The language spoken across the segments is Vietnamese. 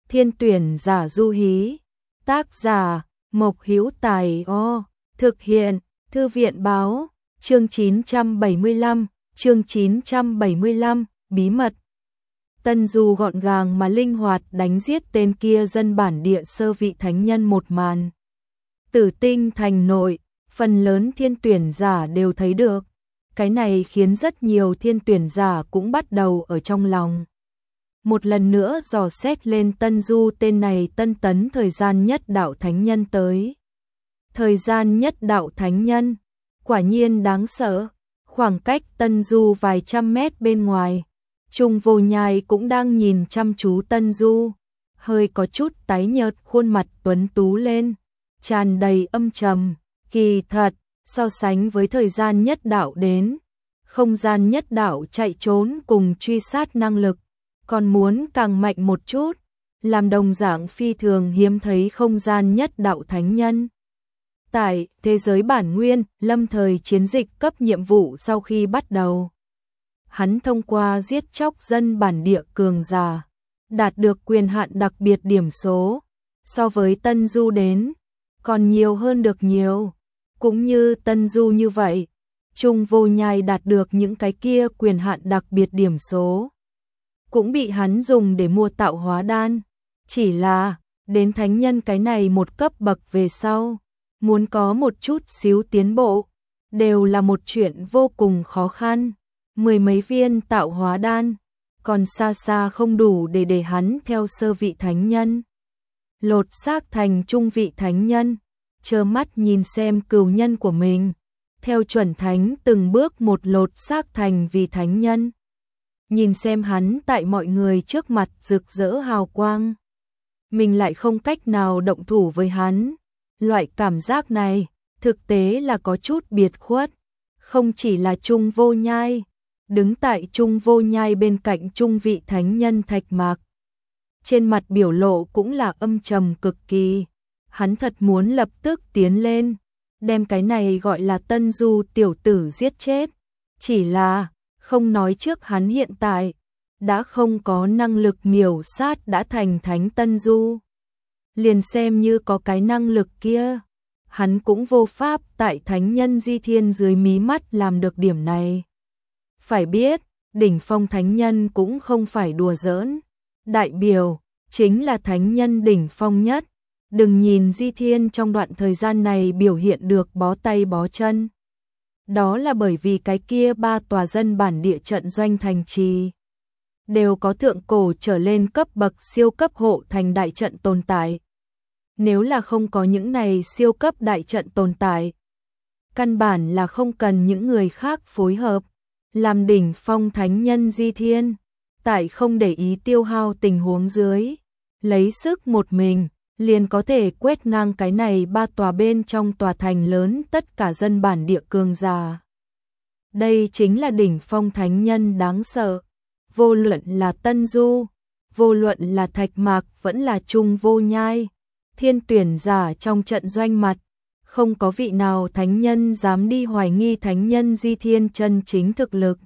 Thiên tuyển giả Du Hí. Tác giả Mộc Hữu Tài. Thực hiện Thư viện báo. Chương 975, chương 975, bí mật. Tân Du gọn gàng mà linh hoạt đánh giết tên kia dân bản địa sơ vị thánh nhân một màn. Tử Tinh thành nội, phần lớn thiên tuyển giả đều thấy được. Cái này khiến rất nhiều thiên tuyển giả cũng bắt đầu ở trong lòng. Một lần nữa dò xét lên Tân Du tên này tân tấn thời gian nhất đạo thánh nhân tới. Thời gian nhất đạo thánh nhân, quả nhiên đáng sợ. Khoảng cách Tân Du vài trăm mét bên ngoài, Trung Vô Nhai cũng đang nhìn chăm chú Tân Du, hơi có chút tái nhợt, khuôn mặt tuấn tú lên, tràn đầy âm trầm. Kỳ thật, so sánh với thời gian nhất đạo đến, không gian nhất đạo chạy trốn cùng truy sát năng lực, còn muốn càng mạnh một chút, làm đồng dạng phi thường hiếm thấy không gian nhất đạo thánh nhân. Tại thế giới bản nguyên, lâm thời chiến dịch cấp nhiệm vụ sau khi bắt đầu, hắn thông qua giết chóc dân bản địa cường giả, đạt được quyền hạn đặc biệt điểm số, so với Tân Du đến, còn nhiều hơn được nhiều. Cũng như Tân Du như vậy, Trung Vô Nhai đạt được những cái kia quyền hạn đặc biệt điểm số, cũng bị hắn dùng để mua tạo hóa đan. Chỉ là, đến thánh nhân cái này một cấp bậc về sau, muốn có một chút xíu tiến bộ, đều là một chuyện vô cùng khó khăn. 10 mấy viên tạo hóa đan, còn xa xa không đủ để hắn theo sơ vị thánh nhân lột xác thành trung vị thánh nhân, trơ mắt nhìn xem cừu nhân của mình theo chuẩn thánh từng bước một lột xác thành vị thánh nhân. Nhìn xem hắn tại mọi người trước mặt rực rỡ hào quang, mình lại không cách nào động thủ với hắn. Loại cảm giác này thực tế là có chút biệt khuất. Không chỉ là Trung Vô Nhai, đứng tại Trung Vô Nhai bên cạnh trung vị thánh nhân Thạch Mạc, trên mặt biểu lộ cũng là âm trầm cực kỳ. Hắn thật muốn lập tức tiến lên, đem cái này gọi là Tân Du tiểu tử giết chết. Chỉ là, không nói trước hắn hiện tại đã không có năng lực miểu sát đã thành thánh Tân Du. Liền xem như có cái năng lực kia, hắn cũng vô pháp tại thánh nhân Di Thiên dưới mí mắt làm được điểm này. Phải biết, đỉnh phong thánh nhân cũng không phải đùa giỡn, đại biểu chính là thánh nhân đỉnh phong nhất. Đừng nhìn Di Thiên trong đoạn thời gian này biểu hiện được bó tay bó chân, đó là bởi vì cái kia 3 tòa dân bản địa trận doanh thành trì đều có thượng cổ trở lên cấp bậc siêu cấp hộ thành đại trận tồn tại. Nếu là không có những này siêu cấp đại trận tồn tại, căn bản là không cần những người khác phối hợp. Làm đỉnh phong thánh nhân Di Thiên, tại không để ý tiêu hao tình huống dưới, lấy sức một mình, liền có thể quét ngang cái này 3 tòa bên trong tòa thành lớn tất cả dân bản địa cường giả. Đây chính là đỉnh phong thánh nhân đáng sợ. Vô luận là Tân Du, vô luận là Thạch Mạc vẫn là Trung Vô Nhai, thiên tuyển giả trong trận doanh mặt, không có vị nào thánh nhân dám đi hoài nghi thánh nhân Di Thiên chân chính thực lực.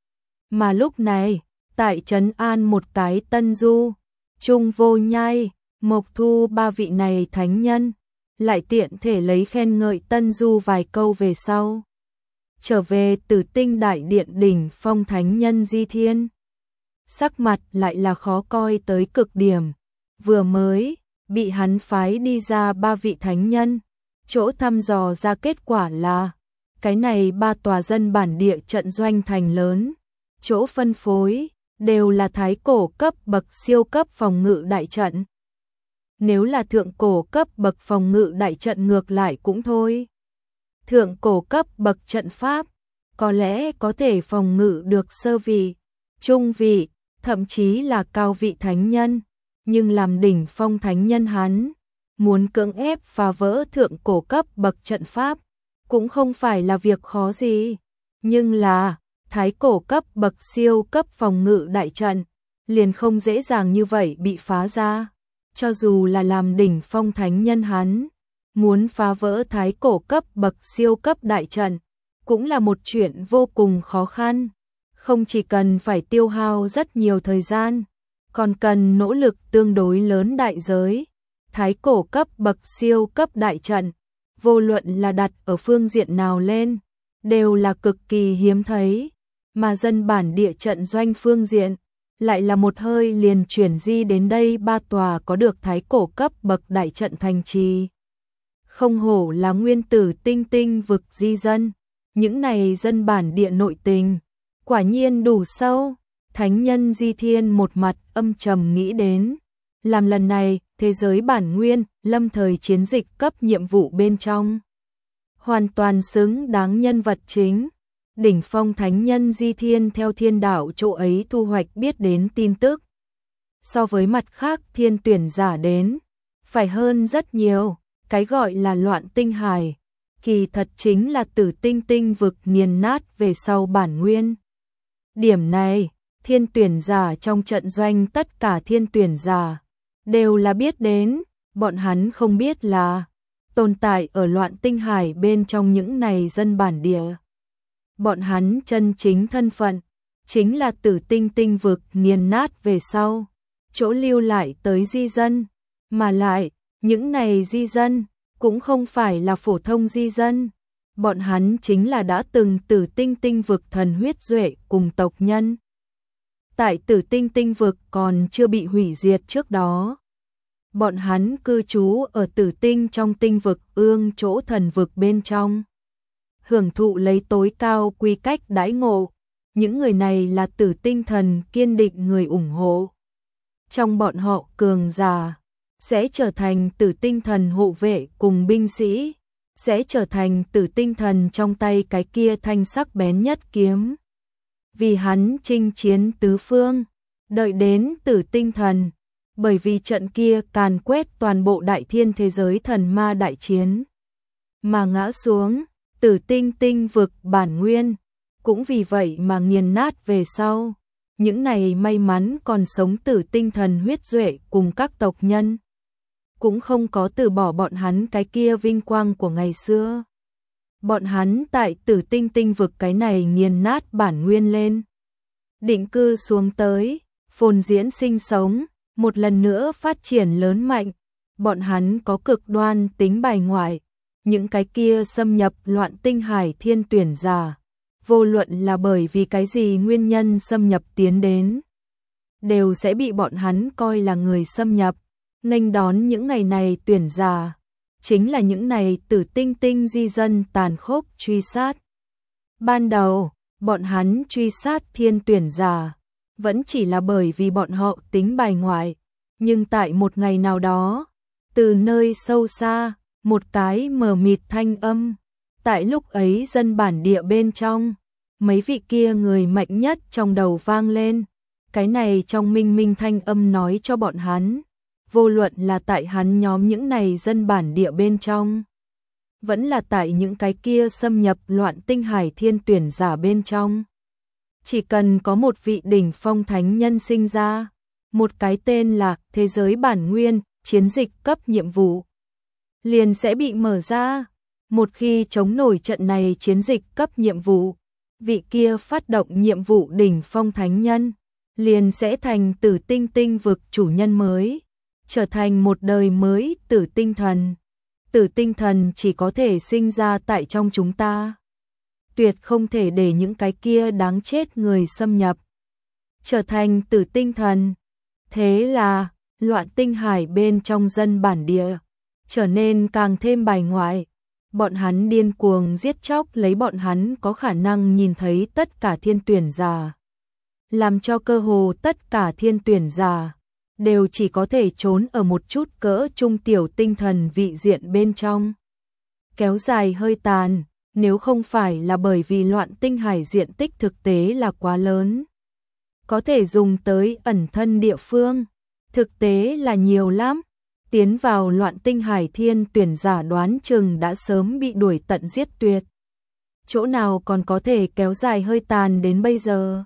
Mà lúc này, tại trấn an một cái Tân Du, Trung Vô Nhai, Mộc Thu 3 vị này thánh nhân, lại tiện thể lấy khen ngợi Tân Du vài câu về sau, trở về Tử Tinh đại điện đỉnh phong thánh nhân Di Thiên, sắc mặt lại là khó coi tới cực điểm. Vừa mới bị hắn phái đi ra 3 vị thánh nhân, chỗ thăm dò ra kết quả là cái này 3 tòa dân bản địa trận doanh thành lớn, chỗ phân phối đều là thái cổ cấp bậc siêu cấp phòng ngự đại trận. Nếu là thượng cổ cấp bậc phòng ngự đại trận ngược lại cũng thôi. Thượng cổ cấp bậc trận pháp có lẽ có thể phòng ngự được sơ vị, trung vị, thậm chí là cao vị thánh nhân, nhưng làm đỉnh phong thánh nhân hắn muốn cưỡng ép phá vỡ thượng cổ cấp bậc trận pháp cũng không phải là việc khó gì. Nhưng là thái cổ cấp bậc siêu cấp phòng ngự đại trận liền không dễ dàng như vậy bị phá ra. Cho dù là làm đỉnh phong thánh nhân hắn muốn phá vỡ thái cổ cấp bậc siêu cấp đại trận cũng là một chuyện vô cùng khó khăn. Không chỉ cần phải tiêu hao rất nhiều thời gian, còn cần nỗ lực tương đối lớn đại giới. Thái cổ cấp bậc siêu cấp đại trận, vô luận là đặt ở phương diện nào lên, đều là cực kỳ hiếm thấy, mà dân bản địa trận doanh phương diện, lại là một hơi liền chuyển di đến đây 3 tòa có được thái cổ cấp bậc đại trận thành trì. Không hổ là nguyên tử tinh tinh vực di dân, những này dân bản địa nội tình, quả nhiên đủ sâu. Thánh nhân Di Thiên một mặt âm trầm nghĩ đến, làm lần này thế giới bản nguyên lâm thời chiến dịch cấp nhiệm vụ bên trong, hoàn toàn xứng đáng nhân vật chính. Đỉnh phong thánh nhân Di Thiên theo thiên đạo chỗ ấy thu hoạch biết đến tin tức, so với mặt khác thiên tuyển giả đến, phải hơn rất nhiều. Cái gọi là loạn tinh hải, kỳ thật chính là tử tinh tinh vực nghiền nát về sau bản nguyên. Điểm này, thiên tuyển giả trong trận doanh tất cả thiên tuyển giả đều là biết đến, bọn hắn không biết là tồn tại ở loạn tinh hải bên trong những này dân bản địa. Bọn hắn chân chính thân phận, chính là tử tinh tinh vực nghiền nát về sau, chỗ lưu lại tới di dân, mà lại, những này di dân, cũng không phải là phổ thông di dân, bọn hắn chính là đã từng tử tinh tinh vực thần huyết duệ cùng tộc nhân. Tại tử tinh tinh vực còn chưa bị hủy diệt trước đó, bọn hắn cư trú ở tử tinh trong tinh vực ương chỗ thần vực bên trong, hưởng thụ lấy tối cao quy cách đãi ngộ. Những người này là tử tinh thần kiên định người ủng hộ. Trong bọn họ cường giả sẽ trở thành tử tinh thần hộ vệ cùng binh sĩ, sẽ trở thành tử tinh thần trong tay cái kia thanh sắc bén nhất kiếm. Vì hắn chinh chiến tứ phương, đợi đến tử tinh thần, bởi vì trận kia càn quét toàn bộ đại thiên thế giới thần ma đại chiến, mà ngã xuống, tử tinh tinh vực bản nguyên, cũng vì vậy mà nghiền nát về sau. Những này may mắn còn sống tử tinh thần huyết duệ cùng các tộc nhân, cũng không có từ bỏ bọn hắn cái kia vinh quang của ngày xưa. Bọn hắn tại tử tinh tinh vực cái này nghiền nát bản nguyên lên, định cư xuống tới, phồn diễn sinh sống, một lần nữa phát triển lớn mạnh. Bọn hắn có cực đoan tính bài ngoại, những cái kia xâm nhập loạn tinh hải thiên tuyển giả, vô luận là bởi vì cái gì nguyên nhân xâm nhập tiến đến, đều sẽ bị bọn hắn coi là người xâm nhập. Nghênh đón những ngày này tuyển giả, chính là những này tử tinh tinh di dân tàn khốc truy sát. Ban đầu, bọn hắn truy sát thiên tuyển giả, vẫn chỉ là bởi vì bọn họ tính bài ngoại, nhưng tại một ngày nào đó, từ nơi sâu xa, một cái mờ mịt thanh âm, tại lúc ấy dân bản địa bên trong, mấy vị kia người mạnh nhất trong đầu vang lên. Cái này trong minh minh thanh âm nói cho bọn hắn, vô luận là tại hắn nhóm những này dân bản địa bên trong, vẫn là tại những cái kia xâm nhập loạn tinh hải thiên tuyển giả bên trong, chỉ cần có một vị đỉnh phong thánh nhân sinh ra, một cái tên là thế giới bản nguyên, chiến dịch cấp nhiệm vụ, liền sẽ bị mở ra. Một khi chống nổi trận này chiến dịch cấp nhiệm vụ, vị kia phát động nhiệm vụ đỉnh phong thánh nhân, liền sẽ thành tử tinh tinh vực chủ nhân mới, trở thành một đời mới tử tinh thần. Tử tinh thần chỉ có thể sinh ra tại trong chúng ta, tuyệt không thể để những cái kia đáng chết người xâm nhập, trở thành tử tinh thần. Thế là, loạn tinh hải bên trong dân bản địa, trở nên càng thêm bài ngoại. Bọn hắn điên cuồng giết chóc lấy bọn hắn có khả năng nhìn thấy tất cả thiên tuyển giả, làm cho cơ hồ tất cả thiên tuyển giả đều chỉ có thể trốn ở một chút cỡ trung tiểu tinh thần vị diện bên trong. Kéo dài hơi tàn, nếu không phải là bởi vì loạn tinh hải diện tích thực tế là quá lớn, có thể dùng tới ẩn thân địa phương, thực tế là nhiều lắm. Tiến vào loạn tinh hải thiên tuyển giả đoán chừng đã sớm bị đuổi tận giết tuyệt. Chỗ nào còn có thể kéo dài hơi tàn đến bây giờ.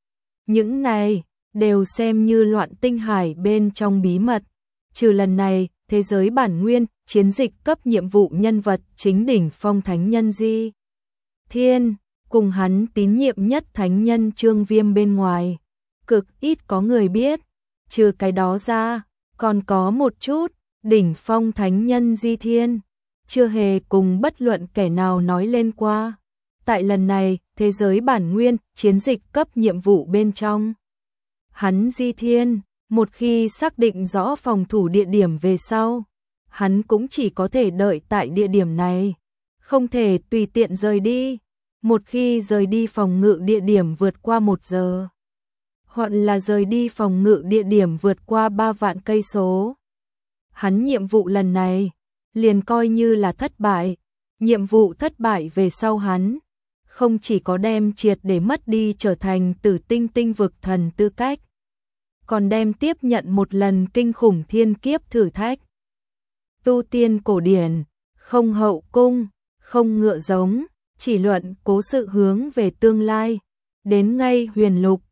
Những này đều xem như loạn tinh hải bên trong bí mật. Trừ lần này, thế giới bản nguyên, chiến dịch cấp nhiệm vụ nhân vật chính đỉnh phong thánh nhân Di Thiên, cùng hắn tín nhiệm nhất thánh nhân Trương Viêm bên ngoài. Cực ít có người biết, Trừ cái đó ra, còn có một chút, đỉnh phong thánh nhân Di Thiên, chưa hề cùng bất luận kẻ nào nói lên qua. Tại lần này, thế giới bản nguyên, chiến dịch cấp nhiệm vụ bên trong. Hắn Di Thiên, một khi xác định rõ phòng thủ địa điểm về sau, hắn cũng chỉ có thể đợi tại địa điểm này, không thể tùy tiện rời đi. Một khi rời đi phòng ngự địa điểm vượt qua 1 giờ, hoặc là rời đi phòng ngự địa điểm vượt qua 3 vạn cây số, hắn nhiệm vụ lần này liền coi như là thất bại. Nhiệm vụ thất bại về sau hắn không chỉ có đem triệt để mất đi trở thành Tử Tinh tinh vực thần tư cách, còn đem tiếp nhận một lần kinh khủng thiên kiếp thử thách. Tu tiên cổ điển, không hậu cung, không ngựa giống, chỉ luận cố sự hướng về tương lai, đến ngay huyền lục,